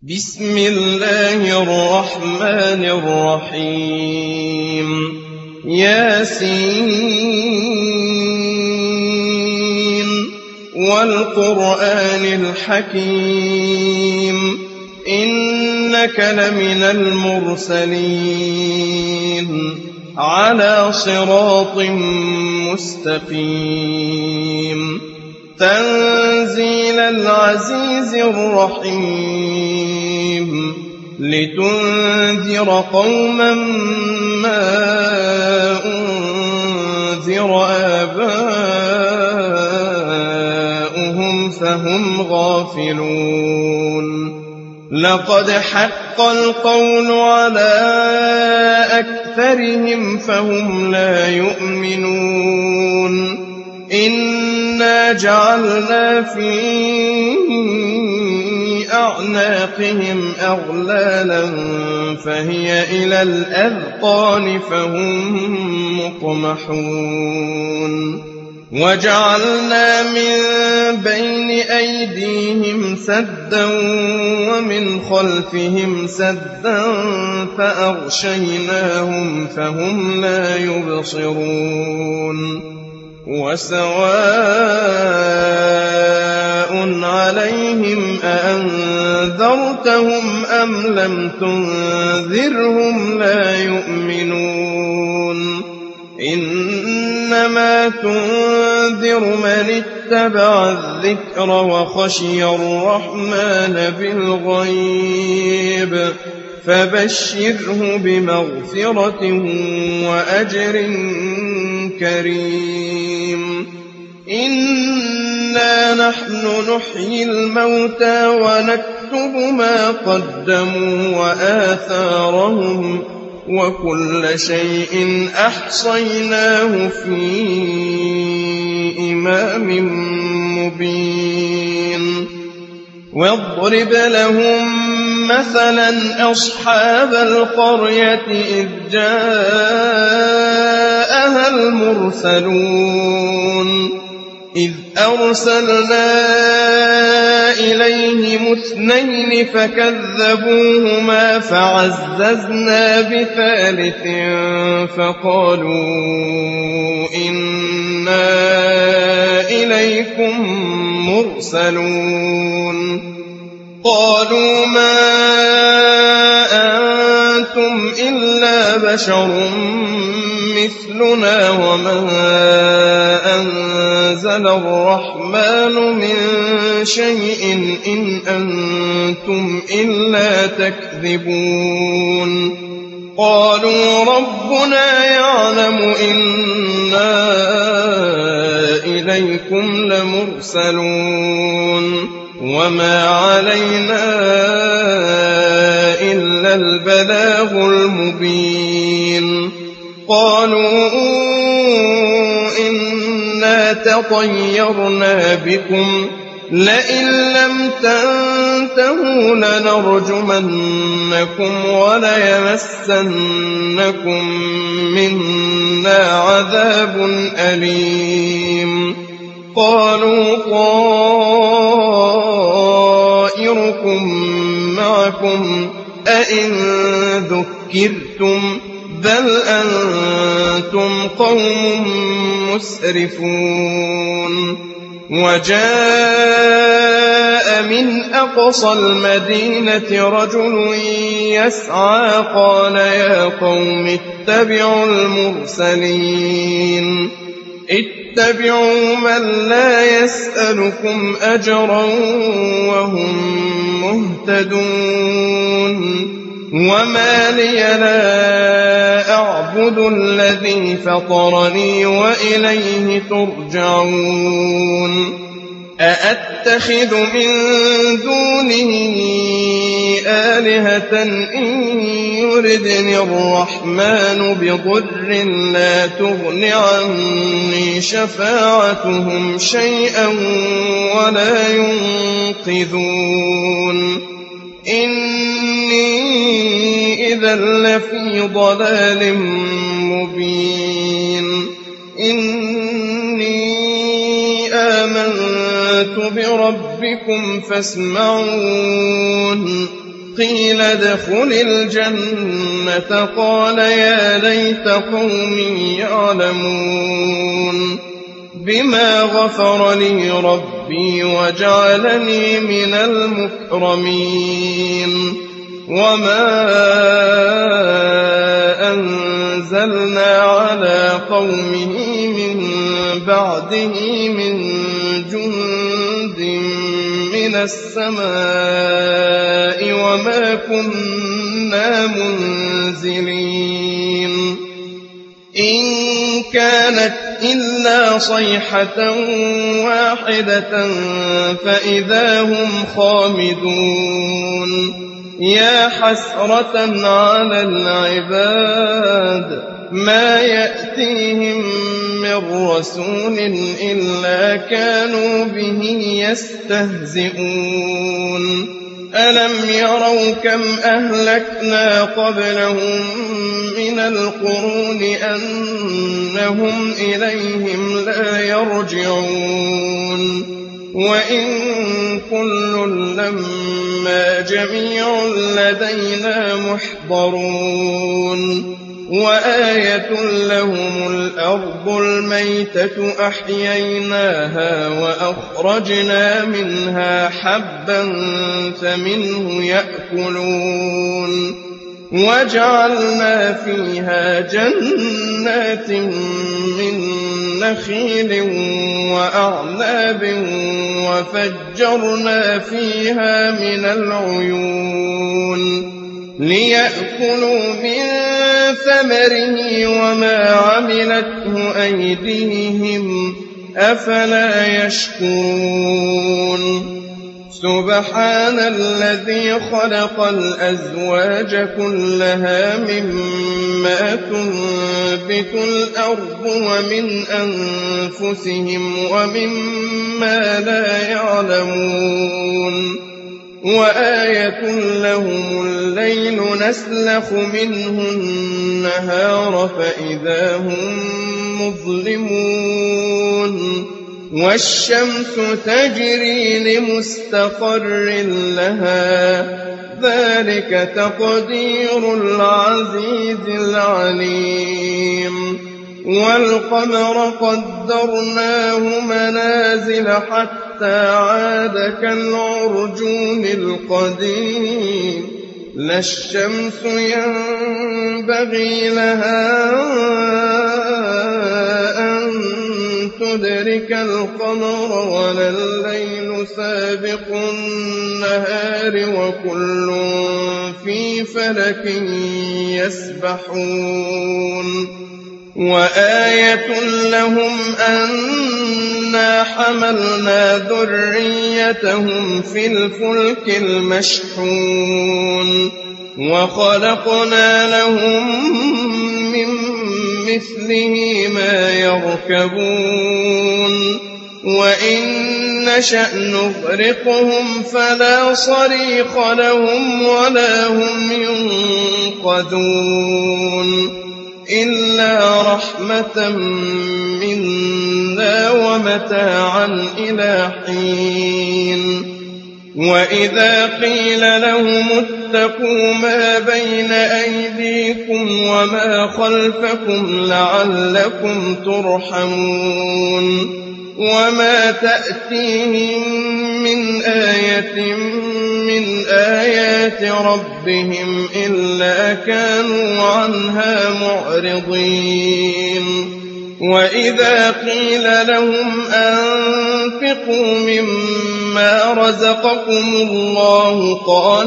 بسم الله الرحمن الرحيم ياسين والقرآن الحكيم إنك لمن المرسلين على صراط مستقيم تنزيل العزيز الرحيم لتنذر قوما ما أنذر آباؤهم فهم غافلون لقد حق القول على أكثرهم فهم لا يؤمنون إنا جعلنا في أعناقهم أغلالا فهي إلى الأذقان فهم مقمحون وجعلنا من بين أيديهم سدا ومن خلفهم سدا فأغشيناهم فهم لا يبصرون وسواء عليهم أأنذرتهم أم لم تنذرهم لا يؤمنون إنما تنذر من اتبع الذكر وخشي الرحمن بالغيب فبشره بمغفرة وأجر كريم إنا نحن نحيي الموتى ونكتب ما قدموا وآثارهم وكل شيء أحصيناه في إمام مبين واضرب لهم مثلا أصحاب القرية إذ جاءها المرسلون إذ أرسلنا إليهم اثنين فكذبوهما فعززنا بثالث فقالوا إنا إليكم مرسلون قالوا ما أنتم إلا بشر مثلنا وما أنزل الرحمن من شيء إن أنتم إلا تكذبون قالوا ربنا يعلم إنا إليكم لمرسلون وما علينا إلا البلاغ المبين قالوا إنا تطيرنا بكم لئن لم تنتهوا لنرجمنكم وليمسنكم منا عذاب أليم قالوا طائركم معكم أئن ذكرتم بل أنتم قوم مسرفون وجاء من أقصى المدينة رجل يسعى قال يا قوم اتبعوا المرسلين اتبعوا من لا يسألكم أجرا وهم مهتدون وما لي لا أعبد الذي فطرني وإليه ترجعون أأتخذ من دونه آلهة إن يردني الرحمن بضر لا تغن عني شفاعتهم شيئا ولا ينقذون إني إذا لفي ضلال مبين إني آمنت بربكم فاسمعون قيل ادخل الجنة قال يا ليت قومي يعلمون بما غفر لي ربي وجعلني من المكرمين وما أنزلنا على قومه من بعده من جند من السماء وما كنا منزلين إن كانت إلا صيحة واحدة فإذا هم خامدون يا حسرة على العباد ما يأتيهم من رسول إلا كانوا به يستهزئون ألم يروا كم أهلكنا قبلهم من القرون أنهم إليهم لا يرجعون وإن كل لما جميع لدينا محضرون وآية لهم الأرض الميتة أحييناها وأخرجنا منها حبا فمنه يأكلون وجعلنا فيها جنات من نخيل وأعناب وفجرنا فيها من العيون ليأكلوا من ثمره وما عملته أيديهم أفلا يشكرون سبحان الذي خلق الأزواج كلها مما تنبت الأرض ومن أنفسهم ومما لا يعلمون وآية لهم الليل نسلخ منه النهار فإذا هم مظلمون والشمس تجري لمستقر لها ذلك تقدير العزيز العليم والقمر قدرناه منازل حتى عاد كالعرجون القديم لا الشمس ينبغي لها أن تدرك القمر ولا الليل سابق النهار وكل في فلك يسبحون وآية لهم أنا حملنا ذريتهم في الفلك المشحون وخلقنا لهم من مثله ما يركبون وإن نشأ نغرقهم فلا صريخ لهم ولا هم ينقذون إلا رحمة منا ومتاعا إلى حين وإذا قيل لهم اتقوا ما بين أيديكم وما خلفكم لعلكم ترحمون وما تأتيهم من آية من آيات ربهم إلا كانوا عنها معرضين وإذا قيل لهم أنفقوا مما رزقكم الله قال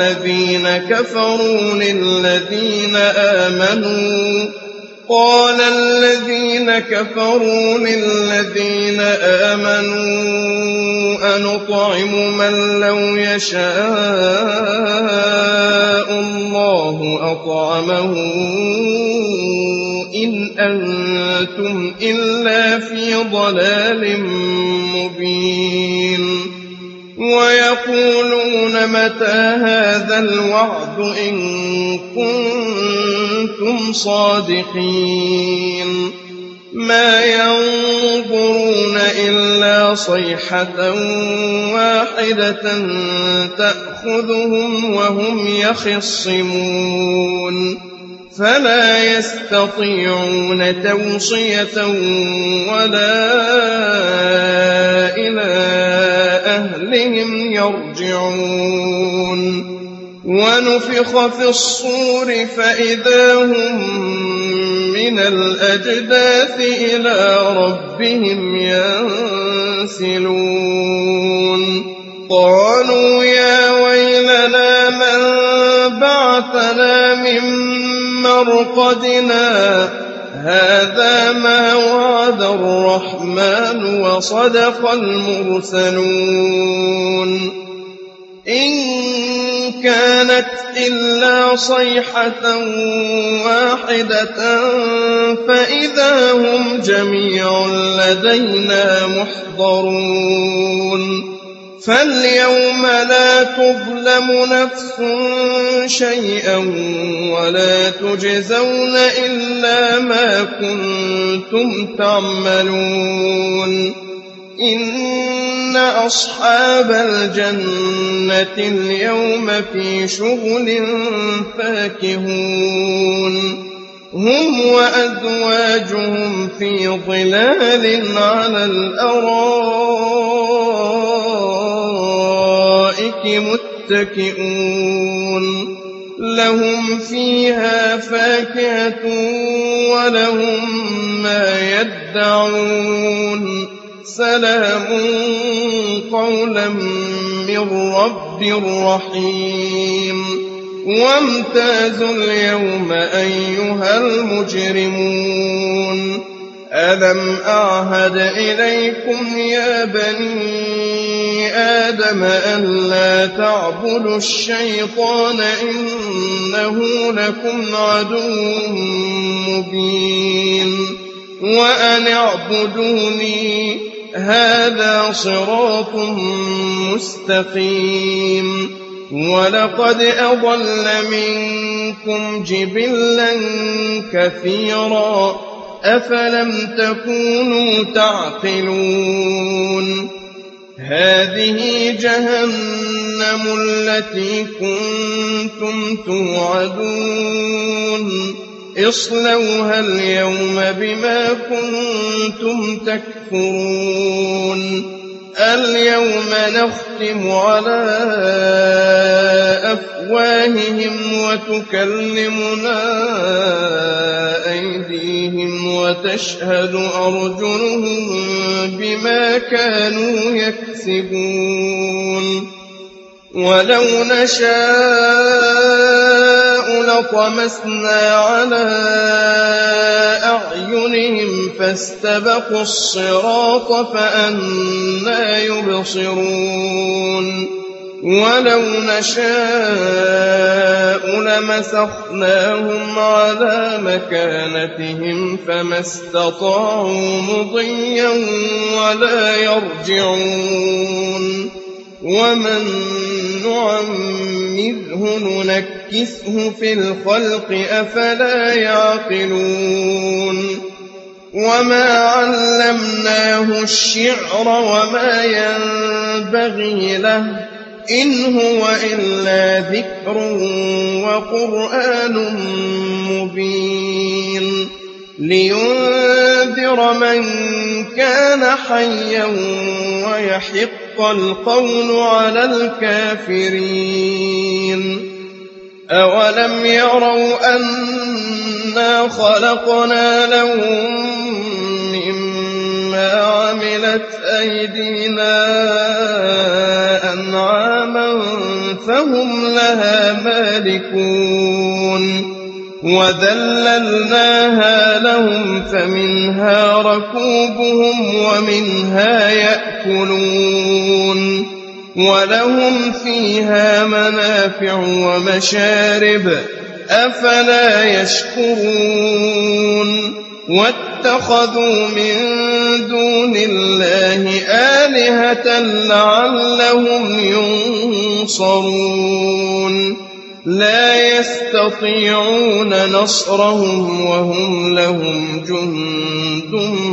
الذين كفروا للذين آمنوا أنطعم من لو يشاء الله أطعمه إن أنتم إلا في ضلال مبين ويقولون متى هذا الوعد إن كنتم صادقين ما ينظرون إلا صيحة واحدة تأخذهم وهم يخصمون فلا يستطيعون توصية ولا إلى أهلهم يرجعون ونفخ في الصور فإذا هم من الأجداث إلى ربهم ينسلون قالوا يا ويلنا من بعثنا من مرقدنا هذا ما وعد الرحمن وصدق المرسلون إن كانت إلا صيحة واحدة فإذا هم جميع لدينا محضرون فاليوم لا تظلم نفس شيئا ولا تجزون إلا ما كنتم تعملون إن أصحاب الجنة اليوم في شغل فاكهون هم وأزواجهم في ظلال على الأرائك متكئون لهم فيها فاكهة ولهم ما يدعون سلام قولا من رب رحيم وامتازوا اليوم أيها المجرمون ألم أعهد إليكم يا بني آدم ألا تعبدوا الشيطان إنه لكم عدو مبين وأن اعبدوني هذا صراط مستقيم ولقد أضل منكم جبلا كثيرا أفلم تكونوا تعقلون هذه جهنم التي كنتم توعدون اصلوها اليوم بما كنتم تكفرون اليوم نختم على أفواههم وتكلمنا أيديهم وتشهد أرجلهم بما كانوا يكسبون ولو نشاء لطمسنا على أعينهم فاستبقوا الصراط فأنى يبصرون ولو نشاء لمسخناهم على مكانتهم فما استطاعوا مضيا ولا يرجعون ومن نعمره ننكسه في الخلق أفلا يعقلون وما علمناه الشعر وما ينبغي له إن هو إلا ذكر وقرآن مبين لينذر من كان حيا ويحق القول على الكافرين أولم يروا أنا خلقنا لهم مما عملت أيدينا أنعاما فهم لها مالكون وذللناها لهم فمنها ركوبهم ومنها يأكلون ولهم فيها منافع ومشارب أفلا يشكرون واتخذوا من دون الله آلهة لعلهم ينصرون لا يستطيعون نصرهم وهم لهم جند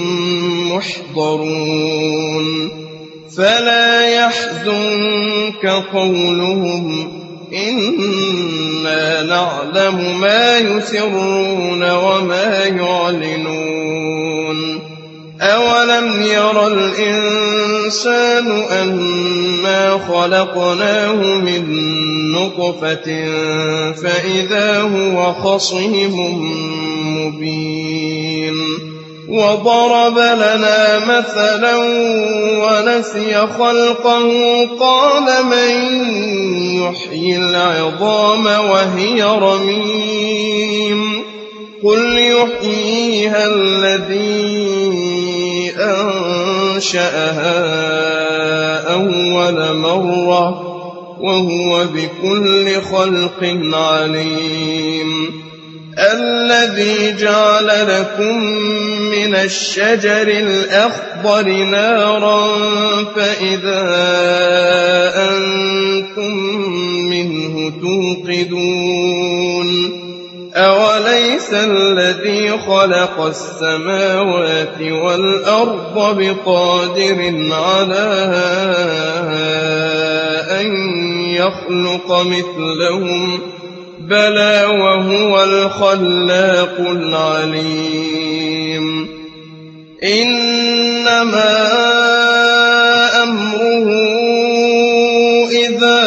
محضرون فلا يحزنك قولهم إنا نعلم ما يسرون وما يعلنون أولم ير الإنسان أنا خلقناه من نطفة فإذا هو خصيم مبين وضرب لنا مثلا ونسي خلقه قال من يحيي العظام وهي رميم قل يحييها الذي أنشأها أول مرة وهو بكل خلق عليم الذي جعل لكم من الشجر الأخضر نارا فإذا أنتم منه توقدون أوليس الذي خلق السماوات والأرض بقادر على أن يخلق مثلهم بلى وهو الخلاق العليم إنما أمره إذا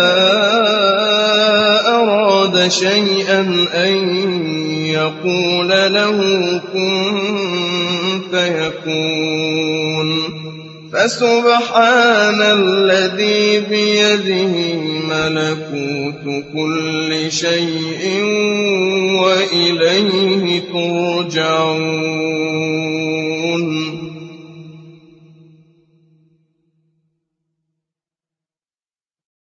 أراد شيئا أن يقول له كن فيكون فسبحان الذي بيده ملكوت كل شيء وإليه ترجعون